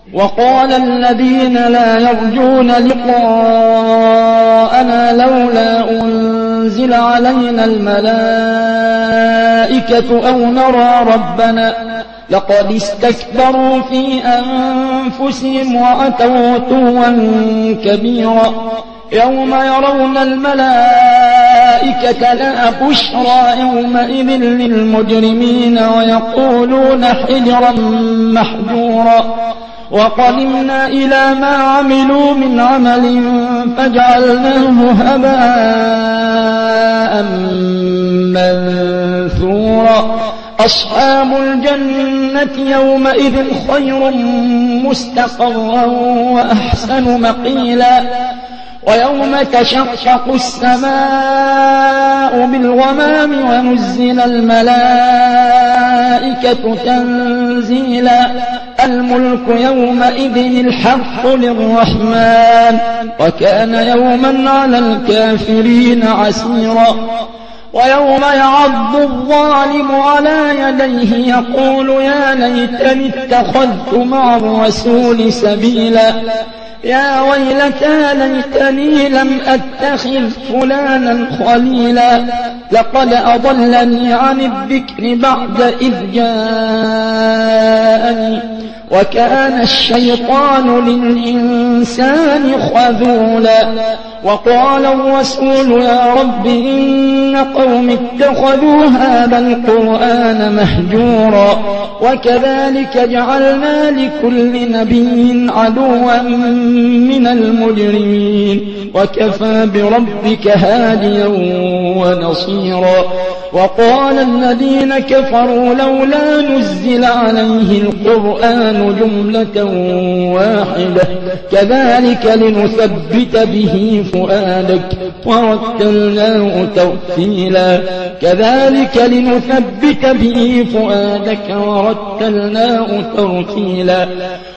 وقال الذين لا يرجون لقاءنا لولا أنزل علينا الملائكة أو نرى ربنا لقد استكبروا في أنفسهم وأتوا عتوا كبيرا يوم يرون الملائكة لا بشرى يومئذ للمجرمين ويقولون حجرا محجورا وقدمنا إلى ما عملوا من عمل فجعلناه هباء منثورا أصحاب الجنة يومئذ خير مستقرا وأحسن مقيلا ويوم تشقق السماء بالغمام ونزل الملائكة تنزيلا الملك يومئذ الحق للرحمن وكان يوما على الكافرين عسيرا ويوم يعض الظالم على يديه يقول يا ليتني اتخذت مع الرسول سبيلا يا ويلتى ليتني لم أتخذ فلانا خليلا لقد أضلني عن الذكر بعد إذ جاءني وكان الشيطان للإنسان خذولا وقال الرسول يا رب إن قوم اتخذوا هذا القرآن مهجورا وكذلك جعلنا لكل نبي عدوا من المجرمين وكفى بربك هاديا ونصيرا وقال الذين كفروا لولا نزل عليه القرآن جملة واحدة كذلك لنثبت به فؤادك ورتلناه ترتيلا كذلك لنثبت به فؤادك ورتلناه ترتيلا